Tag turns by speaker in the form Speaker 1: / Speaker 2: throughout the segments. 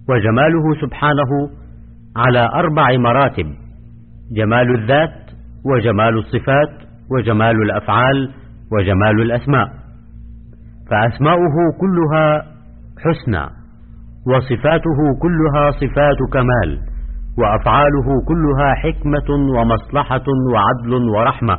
Speaker 1: وجماله سبحانه على 4 مراتب: جمال الذات، وجمال الصفات، وجمال الأفعال، وجمال الأسماء. فأسماؤه كلها حسنى، وصفاته كلها صفات كمال، وأفعاله كلها حكمة ومصلحة وعدل ورحمة.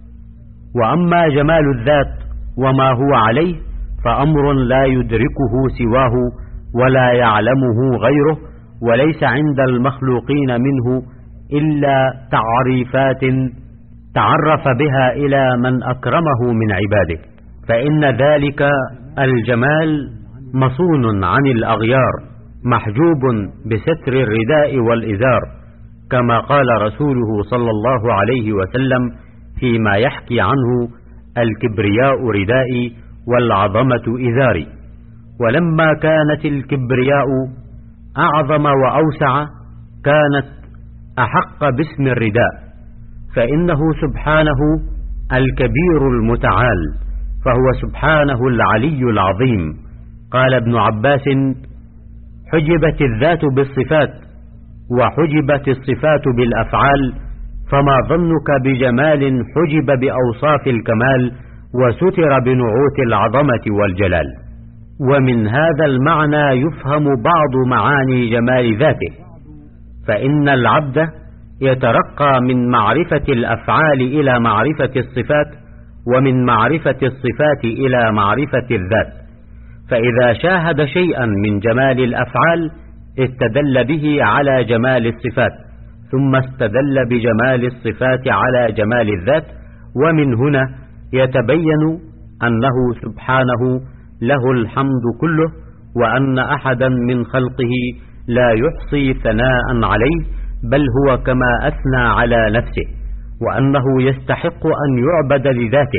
Speaker 1: وأما جمال الذات وما هو عليه فأمر لا يدركه سواه ولا يعلمه غيره، وليس عند المخلوقين منه إلا تعريفات تعرف بها إلى من أكرمه من عباده، فإن ذلك الجمال مصون عن الأغيار، محجوب بستر الرداء والإزار، كما قال رسوله صلى الله عليه وسلم فيما يحكي عنه: الكبرياء ردائي والعظمة إزاري. ولما كانت الكبرياء أعظم وأوسع كانت أحق باسم الرداء، فإنه سبحانه الكبير المتعال، فهو سبحانه العلي العظيم. قال ابن عباس: حجبت الذات بالصفات وحجبت الصفات بالأفعال، فما ظنك بجمال حجب بأوصاف الكمال وستر بنعوت العظمة والجلال. ومن هذا المعنى يفهم بعض معاني جمال ذاته، فإن العبد يترقى من معرفة الأفعال إلى معرفة الصفات، ومن معرفة الصفات إلى معرفة الذات. فإذا شاهد شيئا من جمال الأفعال استدل به على جمال الصفات، ثم استدل بجمال الصفات على جمال الذات، ومن هنا يتبين أنه سبحانه له الحمد كله، وأن أحدا من خلقه لا يحصي ثناء عليه، بل هو كما أثنى على نفسه، وأنه يستحق أن يعبد لذاته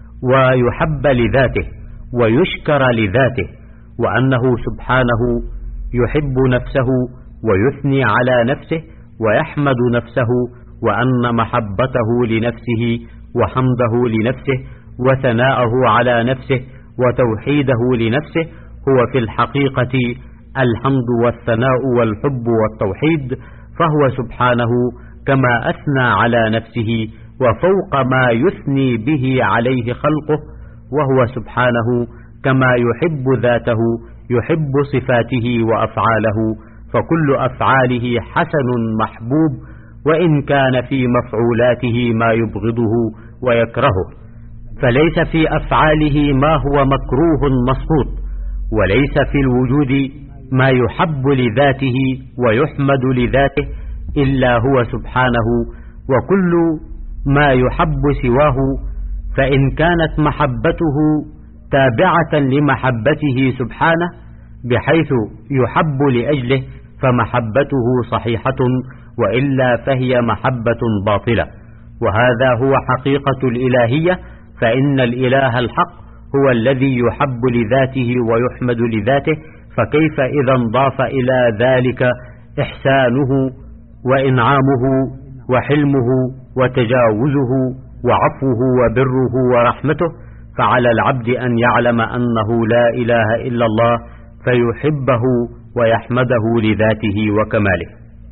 Speaker 1: ويحب لذاته ويشكر لذاته، وأنه سبحانه يحب نفسه ويثني على نفسه ويحمد نفسه، وأن محبته لنفسه وحمده لنفسه وثناءه على نفسه وتوحيده لنفسه هو في الحقيقة الحمد والثناء والحب والتوحيد. فهو سبحانه كما أثنى على نفسه وفوق ما يثني به عليه خلقه، وهو سبحانه كما يحب ذاته يحب صفاته وأفعاله، فكل أفعاله حسن محبوب، وإن كان في مفعولاته ما يبغضه ويكرهه، فليس في أفعاله ما هو مكروه مسقوط، وليس في الوجود ما يحب لذاته ويحمد لذاته إلا هو سبحانه، وكل ما يحب سواه فإن كانت محبته تابعة لمحبته سبحانه بحيث يحب لأجله فمحبته صحيحة، وإلا فهي محبة باطلة. وهذا هو حقيقة الإلهية، فإن الإله الحق هو الذي يحب لذاته ويحمد لذاته، فكيف إذا انضاف إلى ذلك إحسانه وإنعامه وحلمه وتجاوزه وعفوه وبره ورحمته؟ فعلى العبد أن يعلم أنه لا إله إلا الله فيحبه ويحمده لذاته وكماله،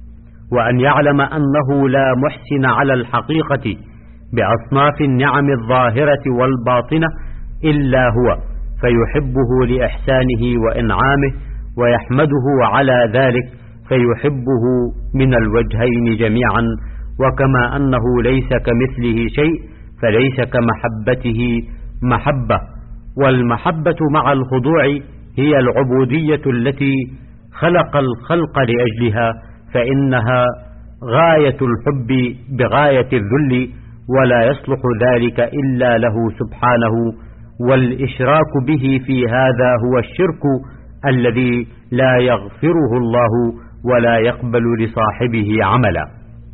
Speaker 1: وأن يعلم أنه لا محسن على الحقيقة بأصناف النعم الظاهرة والباطنة إلا هو، فيحبه لإحسانه وإنعامه ويحمده على ذلك، فيحبه من الوجهين جميعا. وكما أنه ليس كمثله شيء فليس كمحبته محبة، والمحبة مع الخضوع هي العبودية التي خلق الخلق لأجلها، فإنها غاية الحب بغاية الذل، ولا يصلح ذلك إلا له سبحانه، والإشراك به في هذا هو الشرك الذي لا يغفره الله ولا يقبل لصاحبه عملا.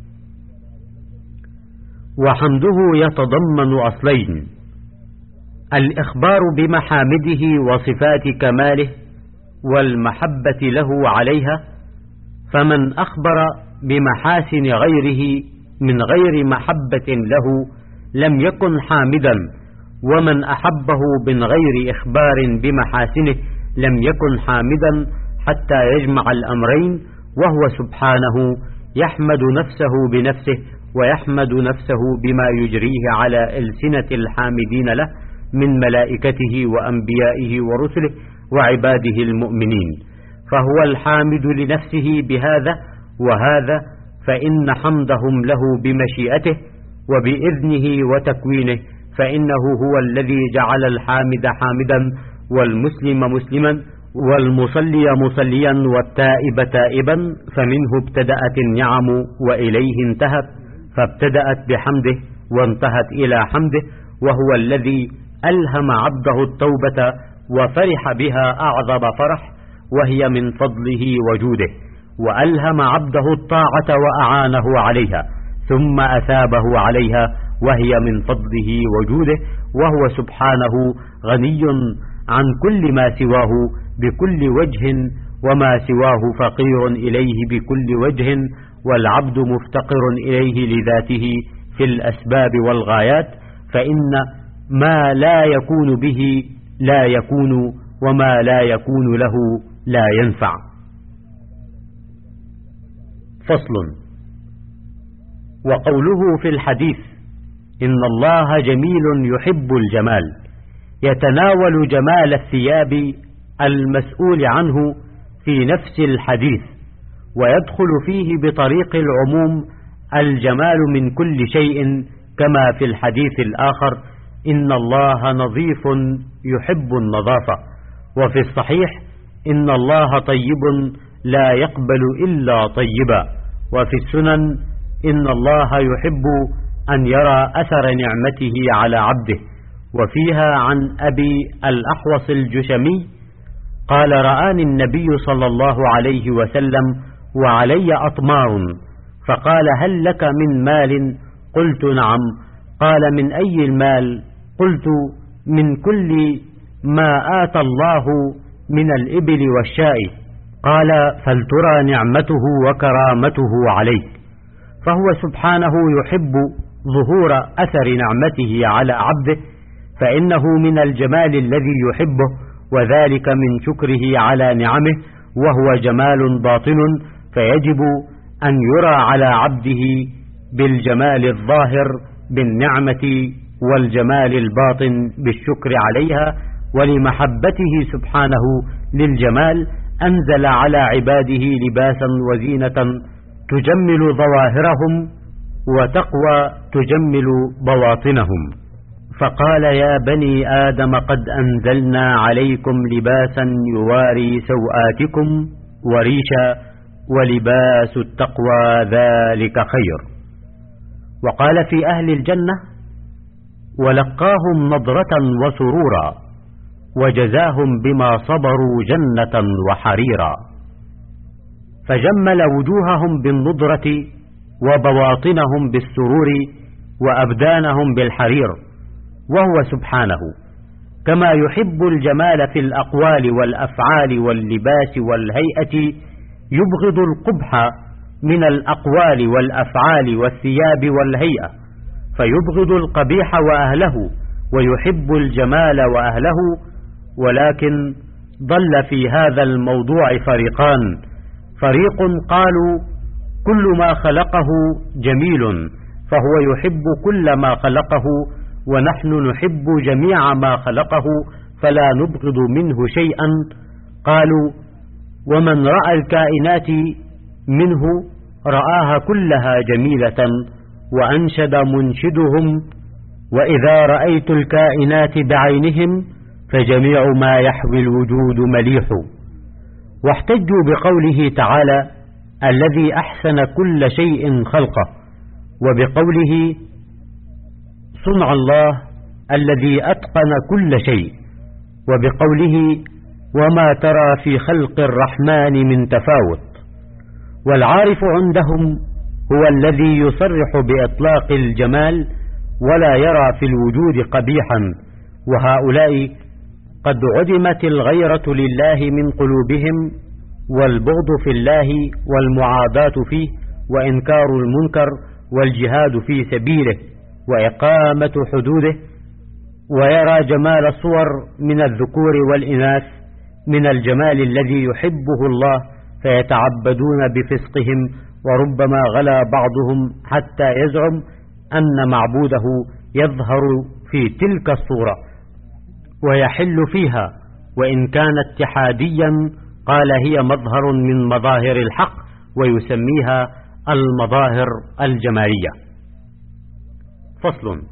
Speaker 1: وحمده يتضمن أصلين: الإخبار بمحامده وصفات كماله، والمحبة له عليها، فمن أخبر بمحاسن غيره من غير محبة له لم يكن حامدا، ومن أحبه من غير إخبار بمحاسنه لم يكن حامدا، حتى يجمع الأمرين، وهو سبحانه يحمد نفسه بنفسه ويحمد نفسه بما يجريه على ألسنة الحامدين له من ملائكته وأنبيائه ورسله وعباده المؤمنين، فهو الحامد لنفسه بهذا وهذا، فإن حمدهم له بمشيئته وبإذنه وتكوينه، فإنه هو الذي جعل الحامد حامدا والمسلم مسلما والمصلي مصليا والتائب تائبا، فمنه ابتدأت النعم وإليه انتهت، فابتدأت بحمده وانتهت إلى حمده، وهو الذي ألهم عبده التوبة وفرح بها أعظم فرح، وهي من فضله وجوده، وألهم عبده الطاعة وأعانه عليها ثم أثابه عليها، وهي من فضله وجوده، وهو سبحانه غني عن كل ما سواه بكل وجه، وما سواه فقير إليه بكل وجه، والعبد مفتقر إليه لذاته في الأسباب والغايات، فإن ما لا يكون به لا يكون، وما لا يكون له لا ينفع. فصل. وقوله في الحديث إن الله جميل يحب الجمال، يتناول جمال الثياب المسؤول عنه في نفس الحديث، ويدخل فيه بطريق العموم الجمال من كل شيء، كما في الحديث الآخر إن الله نظيف يحب النظافة، وفي الصحيح إن الله طيب لا يقبل إلا طيبا، وفي السنن إن الله يحب أن يرى أثر نعمته على عبده. وفيها عن أبي الأحوص الجشمي قال رآني النبي صلى الله عليه وسلم وعلي أطمار، فقال هل لك من مال؟ قلت نعم. قال من أي المال؟ قلت من كل ما آتى الله من الإبل والشاء. قال فلترى نعمته وكرامته عليك. فهو سبحانه يحب ظهور أثر نعمته على عبده، فإنه من الجمال الذي يحبه، وذلك من شكره على نعمه، وهو جمال باطن، فيجب أن يرى على عبده بالجمال الظاهر بالنعمة، والجمال الباطن بالشكر عليها. ولمحبته سبحانه للجمال أنزل على عباده لباسا وزينة تجمل ظواهرهم وتقوى تجمل بواطنهم، فقال يا بني آدم قد أنزلنا عليكم لباسا يواري سوآتكم وريشا، ولباس التقوى ذلك خير. وقال في أهل الجنة ولقاهم نضرة وسرورا، وجزاهم بما صبروا جنة وحريرا، فجمل وجوههم بالنضرة وبواطنهم بالسرور وأبدانهم بالحرير، وهو سبحانه كما يحب الجمال في الأقوال والأفعال واللباس والهيئة، يبغض القبح من الأقوال والأفعال والثياب والهيئة، فيبغض القبيح وأهله ويحب الجمال وأهله. ولكن ضل في هذا الموضوع فريقان، فريق قالوا كل ما خلقه جميل فهو يحب كل ما خلقه، ونحن نحب جميع ما خلقه فلا نبغض منه شيئا. قالوا ومن رأى الكائنات منه رآها كلها جميلة. وأنشد منشدهم وإذا رأيت الكائنات بعينهم فجميع ما يحوي الوجود مليح. واحتجوا بقوله تعالى الذي أحسن كل شيء خلقه، وبقوله صنع الله الذي أتقن كل شيء، وبقوله وما ترى في خلق الرحمن من تفاوت. والعارف عندهم هو الذي يصرح بإطلاق الجمال ولا يرى في الوجود قبيحا، وهؤلاء قد عدمت الغيرة لله من قلوبهم، والبغض في الله والمعاداة فيه، وإنكار المنكر والجهاد في سبيله وإقامة حدوده. ويرى جمال الصور من الذكور والإناث من الجمال الذي يحبه الله فيتعبدون بفسقهم، وربما غلا بعضهم حتى يزعم أن معبوده يظهر في تلك الصورة ويحل فيها، وإن كان اتحاديا قال هي مظهر من مظاهر الحق، ويسميها المظاهر الجمالية. فصل.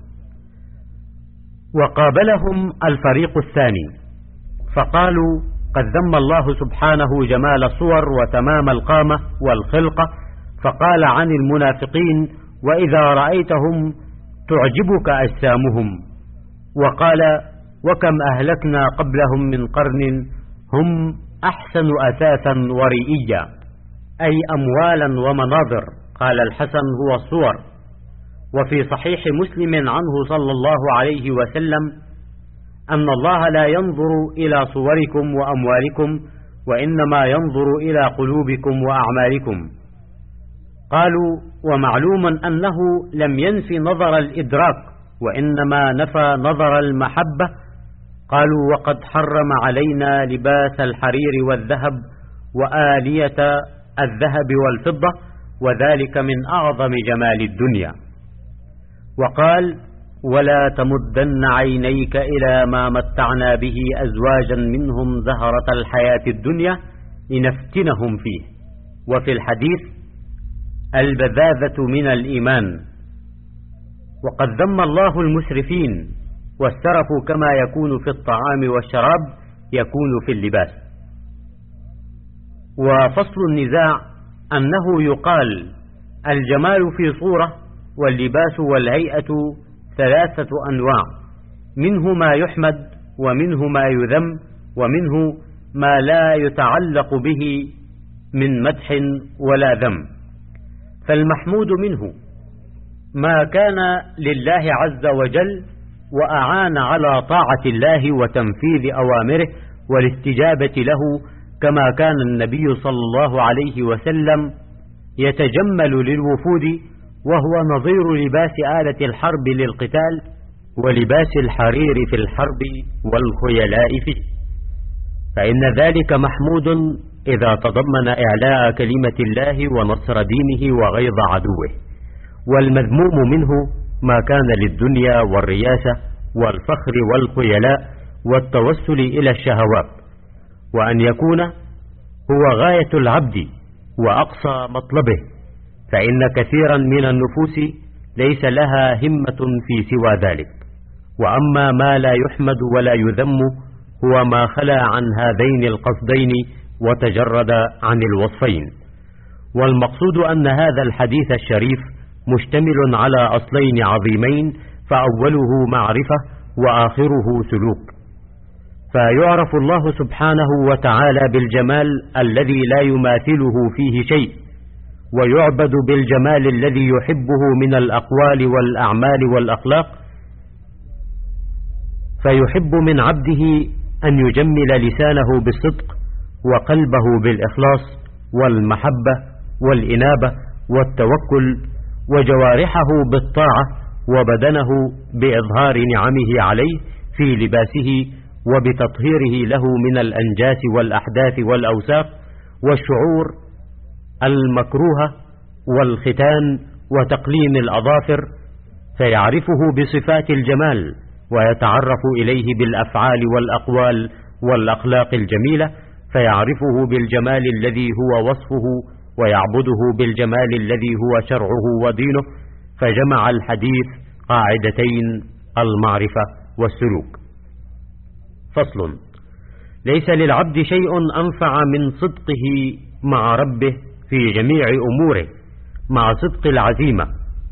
Speaker 1: وقابلهم الفريق الثاني فقالوا قد ذم الله سبحانه جمال الصور وتمام القامة والخلقة، فقال عن المنافقين وإذا رأيتهم تعجبك أجسامهم، وقال وكم أهلكنا قبلهم من قرن هم أحسن أثاثا ورئيا، أي أموالا ومناظر. قال الحسن هو الصور. وفي صحيح مسلم عنه صلى الله عليه وسلم أن الله لا ينظر إلى صوركم وأموالكم، وإنما ينظر إلى قلوبكم وأعمالكم. قالوا ومعلوم أنه لم ينف نظر الإدراك، وإنما نفى نظر المحبة. قالوا وقد حرم علينا لباس الحرير والذهب وآلية الذهب والفضة، وذلك من أعظم جمال الدنيا. وقال ولا تمدن عينيك إلى ما متعنا به أزواجا منهم زهرة الحياة الدنيا لنفتنهم فيه. وفي الحديث البذاذة من الإيمان. وقد ذم الله المسرفين، والسرف كما يكون في الطعام والشراب يكون في اللباس. وفصل النزاع أنه يقال الجمال في صورة، واللباس والهيئة ثلاثة أنواع، منه ما يحمد ومنه ما يذم ومنه ما لا يتعلق به من مدح ولا ذم. فالمحمود منه ما كان لله عز وجل وأعان على طاعة الله وتنفيذ أوامره والاستجابة له، كما كان النبي صلى الله عليه وسلم يتجمل للوفود، وهو نظير لباس آلة الحرب للقتال ولباس الحرير في الحرب والخيلاء فيه. فإن ذلك محمود إذا تضمن إعلاء كلمة الله ونصر دينه وغيظ عدوه. والمذموم منه ما كان للدنيا والرياسة والفخر والخيلاء والتوسل إلى الشهوات، وأن يكون هو غاية العبد وأقصى مطلبه، فإن كثيرا من النفوس ليس لها همة في سوى ذلك. وأما ما لا يحمد ولا يذم هو ما خلا عن هذين القصدين وتجرد عن الوصفين. والمقصود أن هذا الحديث الشريف مشتمل على أصلين عظيمين، فأوله معرفة وآخره سلوك. فيعرف الله سبحانه وتعالى بالجمال الذي لا يماثله فيه شيء، ويعبد بالجمال الذي يحبه من الأقوال والأعمال والأخلاق. فيحب من عبده أن يجمل لسانه بالصدق، وقلبه بالإخلاص والمحبة والإنابة والتوكل، وجوارحه بالطاعة، وبدنه بإظهار نعمه عليه في لباسه وبتطهيره له من الأنجاس والأحداث والأوساخ والشعور المكروهة والختان وتقليم الأظافر، فيعرفه بصفات الجمال ويتعرف إليه بالأفعال والأقوال والأخلاق الجميلة، فيعرفه بالجمال الذي هو وصفه ويعبده بالجمال الذي هو شرعه ودينه. فجمع الحديث قاعدتين: المعرفة والسلوك. فصل. ليس للعبد شيء أنفع من صدقه مع ربه في جميع أموره مع صدق العزيمة،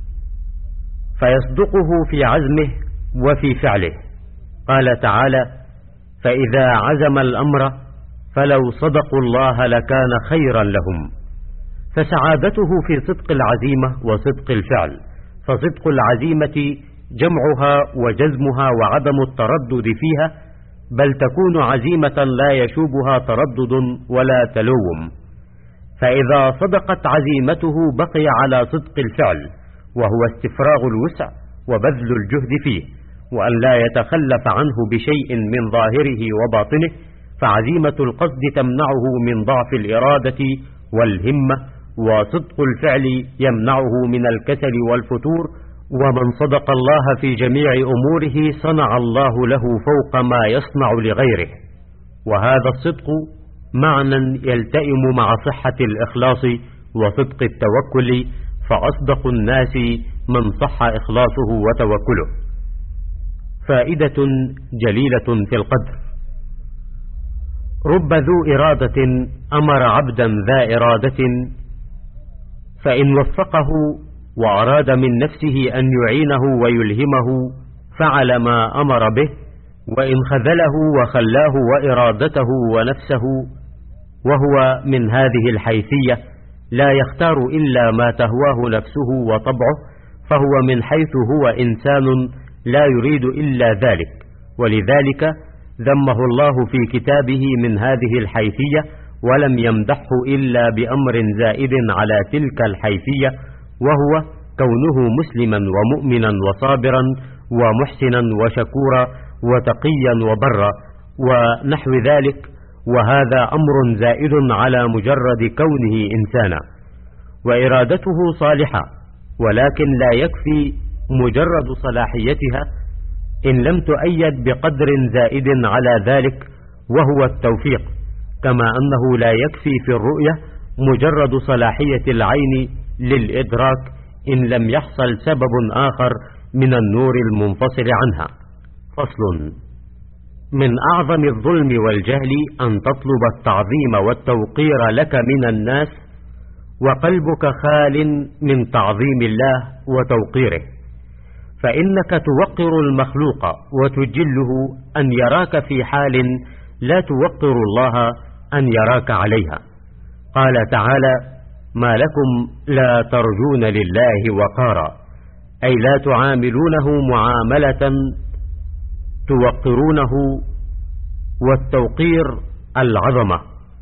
Speaker 1: فيصدقه في عزمه وفي فعله. قال تعالى: فإذا عزم الأمر فلو صدقوا الله لكان خيرا لهم. فسعادته في صدق العزيمة وصدق الفعل، فصدق العزيمة جمعها وجزمها وعدم التردد فيها، بل تكون عزيمة لا يشوبها تردد ولا تلوم. فإذا صدقت عزيمته بقي على صدق الفعل، وهو استفراغ الوسع وبذل الجهد فيه، وأن لا يتخلف عنه بشيء من ظاهره وباطنه، فعزيمة القصد تمنعه من ضعف الإرادة والهمة، وصدق الفعل يمنعه من الكسل والفتور. ومن صدق الله في جميع أموره صنع الله له فوق ما يصنع لغيره. وهذا الصدق معنى يلتئم مع صحة الإخلاص وصدق التوكل، فأصدق الناس من صح إخلاصه وتوكله. فائدة جليلة في القدر: رب ذو إرادة أمر عبدا ذا إرادة، فإن وفقه وأراد من نفسه أن يعينه ويلهمه فعل ما أمر به، وإن خذله وخلاه وإرادته ونفسه وهو من هذه الحيثية لا يختار إلا ما تهواه نفسه وطبعه، فهو من حيث هو إنسان لا يريد إلا ذلك. ولذلك ذمه الله في كتابه من هذه الحيثية، ولم يمدحه إلا بأمر زائد على تلك الحيثية، وهو كونه مسلما ومؤمنا وصابرا ومحسنا وشكورا وتقيا وبرا ونحو ذلك. وهذا أمر زائد على مجرد كونه إنسانا. وإرادته صالحة، ولكن لا يكفي مجرد صلاحيتها إن لم تؤيد بقدر زائد على ذلك، وهو التوفيق. كما أنه لا يكفي في الرؤية مجرد صلاحية العين للإدراك إن لم يحصل سبب آخر من النور المنفصل عنها. فصل: من أعظم الظلم والجهل أن تطلب التعظيم والتوقير لك من الناس وقلبك خال من تعظيم الله وتوقيره، فإنك توقر المخلوق وتجله أن يراك في حال لا توقر الله أن يراك عليها. قال تعالى: ما لكم لا ترجون لله وقارا، أي لا تعاملونه معاملة توقرونه، والتوقير العظمة.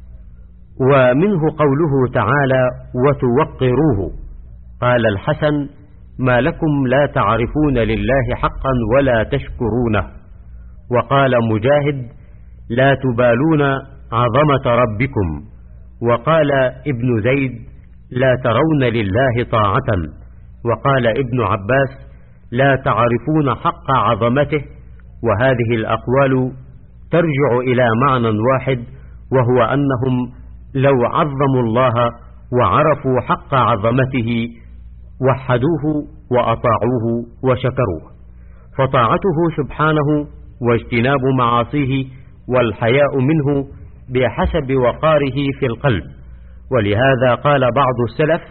Speaker 1: ومنه قوله تعالى: وتوقروه. قال الحسن: ما لكم لا تعرفون لله حقا ولا تشكرونه. وقال مجاهد: لا تبالون عظمة ربكم. وقال ابن زيد: لا ترون لله طاعة. وقال ابن عباس: لا تعرفون حق عظمته. وهذه الأقوال ترجع إلى معنى واحد، وهو أنهم لو عظموا الله وعرفوا حق عظمته وحدوه وأطاعوه وشكروه. فطاعته سبحانه واجتناب معاصيه والحياء منه بحسب وقاره في القلب. ولهذا قال بعض السلف: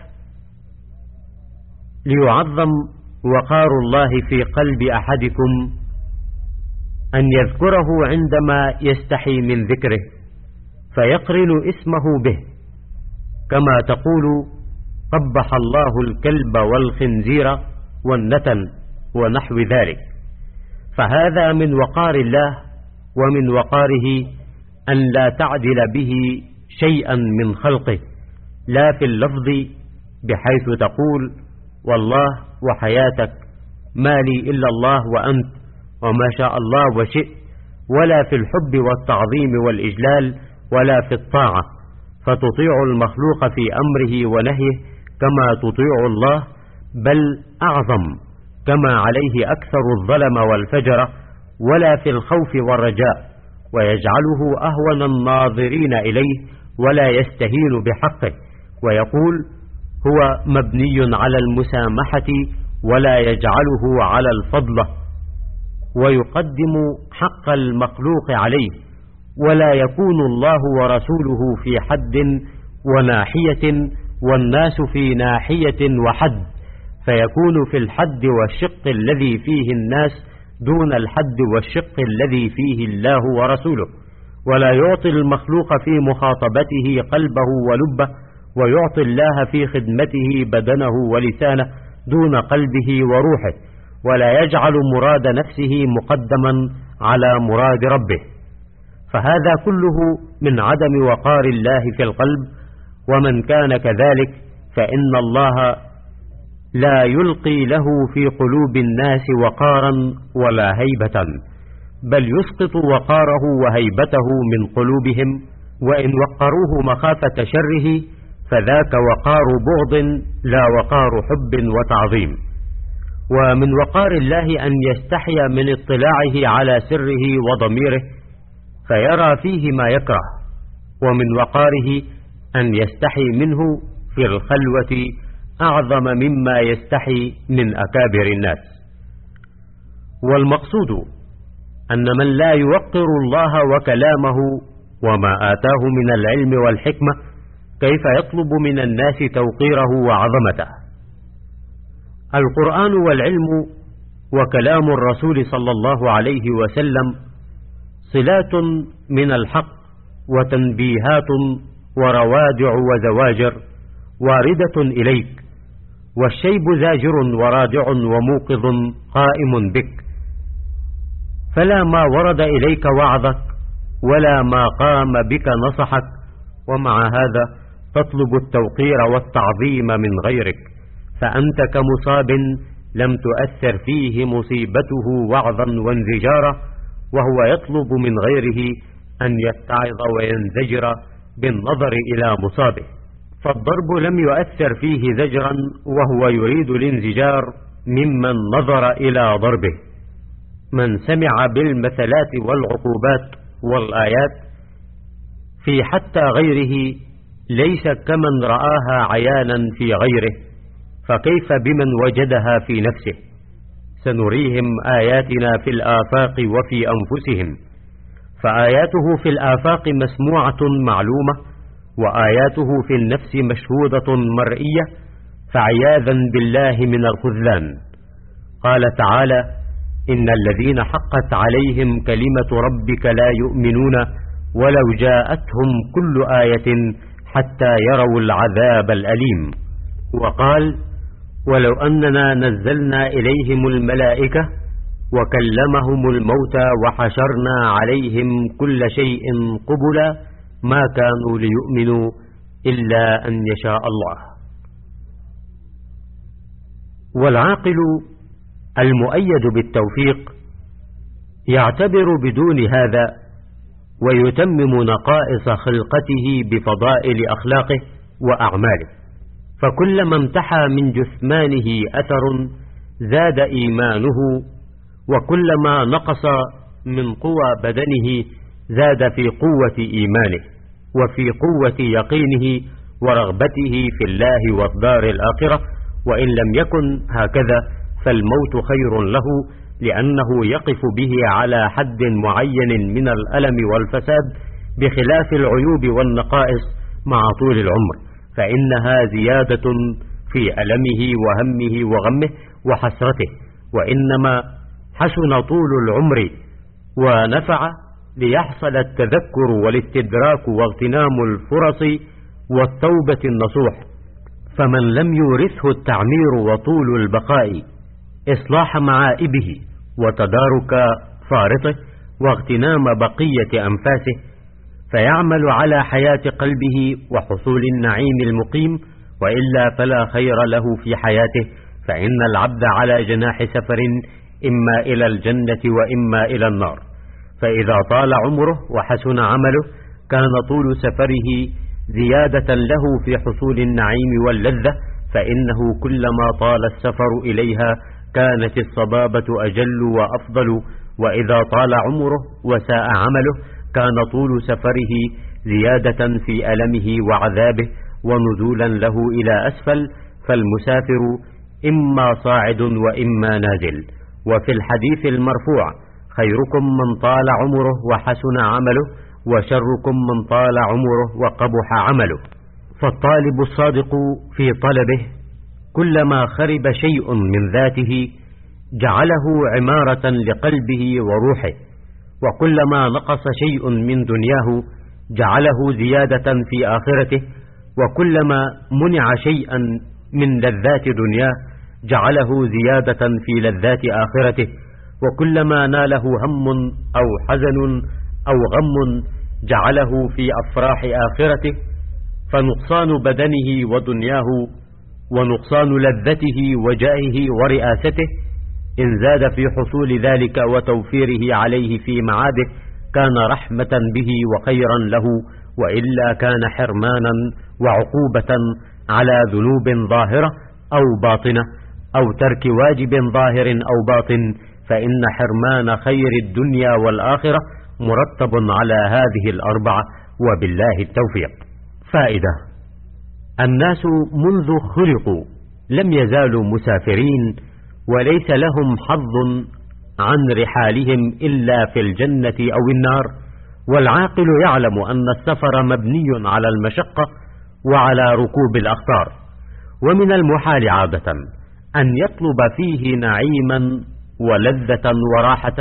Speaker 1: ليعظم وقار الله في قلب أحدكم أن يذكره عندما يستحي من ذكره فيقرن اسمه به، كما تقول: قبح الله الكلب والخنزير والنتن ونحو ذلك. فهذا من وقار الله، ومن وقاره أن لا تعدل به شيئا من خلقه، لا في اللفظ بحيث تقول: والله وحياتك ما لي إلا الله وأنت وما شاء الله وشئت، ولا في الحب والتعظيم والإجلال، ولا في الطاعة، فتطيع المخلوق في أمره ونهيه كما تطيع الله، بل أعظم، كما عليه أكثر الظلم والفجر، ولا في الخوف والرجاء، ويجعله أهون الناظرين إليه ولا يستهين بحقه، ويقول: هو مبني على المسامحة ولا يجعله على الفضلة، ويقدم حق المخلوق عليه، ولا يكون الله ورسوله في حد وناحية والناس في ناحية وحد، فيكون في الحد والشق الذي فيه الناس دون الحد والشق الذي فيه الله ورسوله، ولا يعطي المخلوق في مخاطبته قلبه ولبه، ويعطي الله في خدمته بدنه ولسانه دون قلبه وروحه، ولا يجعل مراد نفسه مقدما على مراد ربه. فهذا كله من عدم وقار الله في القلب، ومن كان كذلك فإن الله لا يلقي له في قلوب الناس وقارا ولا هيبة، بل يسقط وقاره وهيبته من قلوبهم، وإن وقروه مخافة شره فذاك وقار بغض لا وقار حب وتعظيم. ومن وقار الله أن يستحي من اطلاعه على سره وضميره فيرى فيه ما يكره، ومن وقاره أن يستحي منه في الخلوة أعظم مما يستحي من أكابر الناس. والمقصود أن من لا يوقر الله وكلامه وما آتاه من العلم والحكمة كيف يطلب من الناس توقيره وعظمته؟ القرآن والعلم وكلام الرسول صلى الله عليه وسلم صلات من الحق وتنبيهات وروادع وزواجر واردة إليك، والشيب زاجر ورادع وموقظ قائم بك، فلا ما ورد إليك وعظك ولا ما قام بك نصحك، ومع هذا تطلب التوقير والتعظيم من غيرك، فأنت كمصاب لم تؤثر فيه مصيبته وعظا وانزجارا، وهو يطلب من غيره أن يتعظ وينزجر بالنظر إلى مصابه. فالضرب لم يؤثر فيه زجرا وهو يريد الانزجار ممن نظر إلى ضربه. من سمع بالمثلات والعقوبات والآيات في حتى غيره ليس كمن رآها عيانا في غيره، فكيف بمن وجدها في نفسه؟ سنريهم آياتنا في الآفاق وفي أنفسهم، فآياته في الآفاق مسموعة معلومة، وآياته في النفس مشهودة مرئية، فعياذا بالله من الخذلان. قال تعالى: إن الذين حقت عليهم كلمة ربك لا يؤمنون ولو جاءتهم كل آية حتى يروا العذاب الأليم. وقال: ولو أننا نزلنا إليهم الملائكة وكلمهم الموتى وحشرنا عليهم كل شيء قبلا ما كانوا ليؤمنوا إلا أن يشاء الله. والعاقل المؤيد بالتوفيق يعتبر بدون هذا ويتمم نقائص خلقته بفضائل أخلاقه وأعماله، فكلما امتحى من جثمانه أثر زاد إيمانه، وكلما نقص من قوى بدنه زاد في قوة إيمانه وفي قوة يقينه ورغبته في الله والدار الآخرة. وإن لم يكن هكذا فالموت خير له، لأنه يقف به على حد معين من الألم والفساد، بخلاف العيوب والنقائص مع طول العمر، فإنها زيادة في ألمه وهمه وغمه وحسرته. وإنما حسن طول العمر ونفع ليحصل التذكر والاستدراك واغتنام الفرص والتوبة النصوح. فمن لم يورثه التعمير وطول البقاء إصلاح معائبه وتدارك فارطه واغتنام بقية أنفاسه، فيعمل على حياة قلبه وحصول النعيم المقيم، وإلا فلا خير له في حياته، فإن العبد على جناح سفر إما إلى الجنة وإما إلى النار. فإذا طال عمره وحسن عمله كان طول سفره زيادة له في حصول النعيم واللذة، فإنه كلما طال السفر إليها كانت الصبابة أجل وأفضل. وإذا طال عمره وساء عمله كان طول سفره زيادة في ألمه وعذابه ونزولا له إلى أسفل، فالمسافر إما صاعد وإما نازل. وفي الحديث المرفوع: خيركم من طال عمره وحسن عمله، وشركم من طال عمره وقبح عمله. فالطالب الصادق في طلبه كلما خرب شيء من ذاته جعله عمارة لقلبه وروحه، وكلما نقص شيء من دنياه جعله زيادة في آخرته، وكلما منع شيئا من لذات دنياه جعله زيادة في لذات آخرته، وكلما ناله هم أو حزن أو غم جعله في أفراح آخرته. فنقصان بدنه ودنياه ونقصان لذته وجاهه ورئاسته إن زاد في حصول ذلك وتوفيره عليه في معاده كان رحمة به وخيرا له، وإلا كان حرمانا وعقوبة على ذنوب ظاهرة أو باطنة، أو ترك واجب ظاهر أو باطن، فإن حرمان خير الدنيا والآخرة مرتب على هذه الأربعة، وبالله التوفيق. فائدة: الناس منذ خلقوا لم يزالوا مسافرين، وليس لهم حظ عن رحالهم إلا في الجنة أو النار، والعاقل يعلم أن السفر مبني على المشقة وعلى ركوب الأخطار، ومن المحال عادة أن يطلب فيه نعيما ولذة وراحة،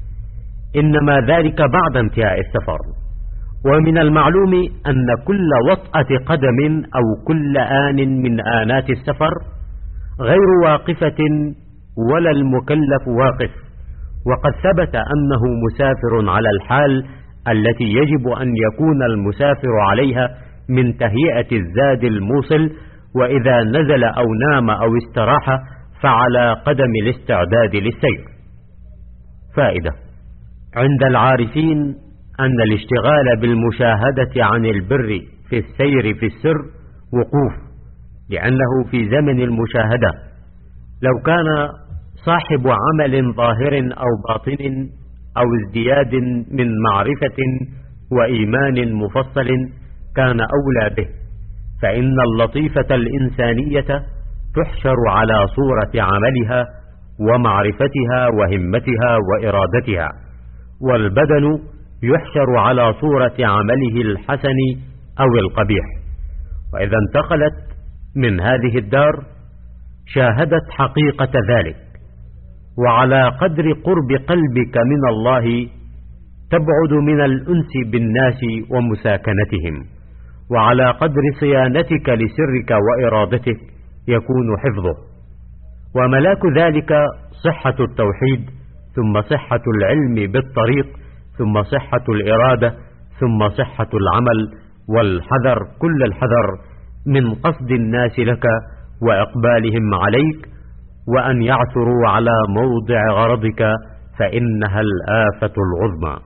Speaker 1: إنما ذلك بعد انتهاء السفر. ومن المعلوم أن كل وطأة قدم أو كل آن من آنات السفر غير واقفة ولا المكلف واقف، وقد ثبت أنه مسافر على الحال التي يجب أن يكون المسافر عليها من تهيئة الزاد الموصل، وإذا نزل أو نام أو استراح فعلى قدم الاستعداد للسير. فائدة: عند العارفين أن الاشتغال بالمشاهدة عن البر في السير في السر وقوف، لأنه في زمن المشاهدة لو كان صاحب عمل ظاهر أو باطن أو ازدياد من معرفة وإيمان مفصل كان أولى به، فإن اللطيفة الإنسانية تحشر على صورة عملها ومعرفتها وهمتها وإرادتها، والبدن يحشر على صورة عمله الحسن أو القبيح. وإذا انتقلت من هذه الدار شاهدت حقيقة ذلك، وعلى قدر قرب قلبك من الله تبعد من الأنس بالناس ومساكنتهم، وعلى قدر صيانتك لسرك وإرادتك يكون حفظه. وملاك ذلك صحة التوحيد، ثم صحة العلم بالطريق، ثم صحة الإرادة، ثم صحة العمل، والحذر كل الحذر من قصد الناس لك وإقبالهم عليك، وأن يعثروا على موضع غرضك، فإنها الآفة العظمى.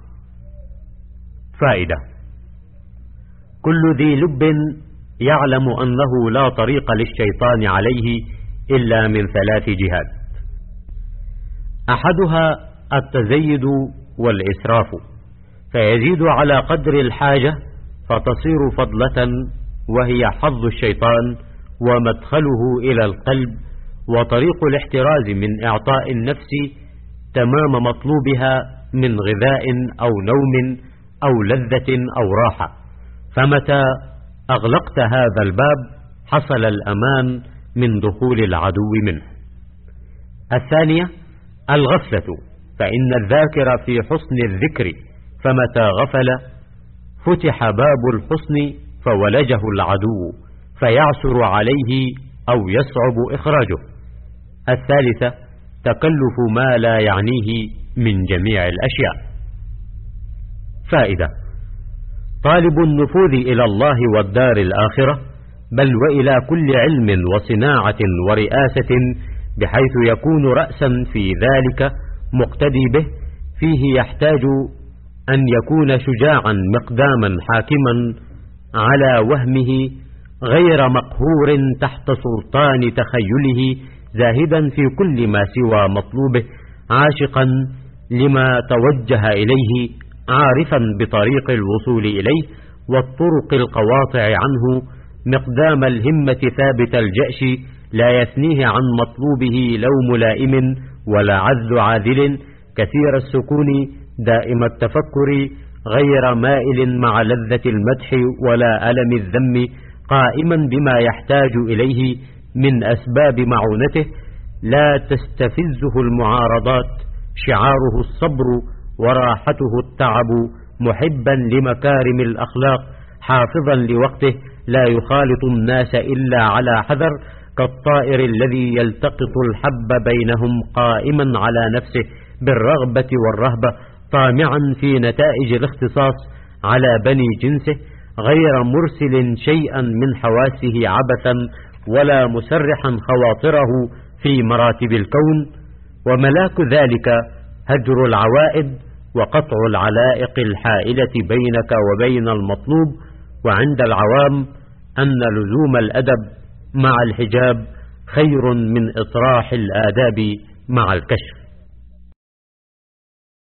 Speaker 1: فائدة: كل ذي لب يعلم أنه لا طريق للشيطان عليه إلا من 3 جهات: أحدها التزيد والإسراف، فيزيد على قدر الحاجة فتصير فضلة، وهي حظ الشيطان ومدخله إلى القلب، وطريق الاحتراز من إعطاء النفس تمام مطلوبها من غذاء أو نوم أو لذة أو راحة، فمتى أغلقت هذا الباب حصل الأمان من دخول العدو منه. الثانية الغفلة، فإن الذاكر في حسن الذكر، فمتى غفل فتح باب الحسن فولجه العدو فيعسر عليه أو يصعب إخراجه. الثالثة تكلف ما لا يعنيه من جميع الأشياء. فائدة: طالب النفوذ إلى الله والدار الآخرة، بل وإلى كل علم وصناعة ورئاسة، بحيث يكون رأسا في ذلك مقتدي به، فيه يحتاج أن يكون شجاعا مقداما حاكما على وهمه، غير مقهور تحت سلطان تخيله، زاهدا في كل ما سوى مطلوبه، عاشقا لما توجه إليه، عارفا بطريق الوصول إليه والطرق القواطع عنه، مقدام الهمة ثابت الجأش، لا يثنيه عن مطلوبه لوم لائم ولا عذل عاذل، كثير السكون دائم التفكر، غير مائل مع لذة المدح ولا ألم الذم، قائما بما يحتاج إليه من أسباب معونته، لا تستفزه المعارضات، شعاره الصبر وراحته التعب، محبا لمكارم الأخلاق، حافظا لوقته، لا يخالط الناس إلا على حذر، كالطائر الذي يلتقط الحب بينهم، قائما على نفسه بالرغبة والرهبة، طامعا في نتائج الاختصاص على بني جنسه، غير مرسل شيئا من حواسه عبثا، ولا مسرحا خواطره في مراتب الكون، وملاك ذلك هجر العوائد وقطع العلائق الحائلة بينك وبين المطلوب. وعند العوام أن لزوم الأدب مع الحجاب خير من إطراح الآداب مع الكشف.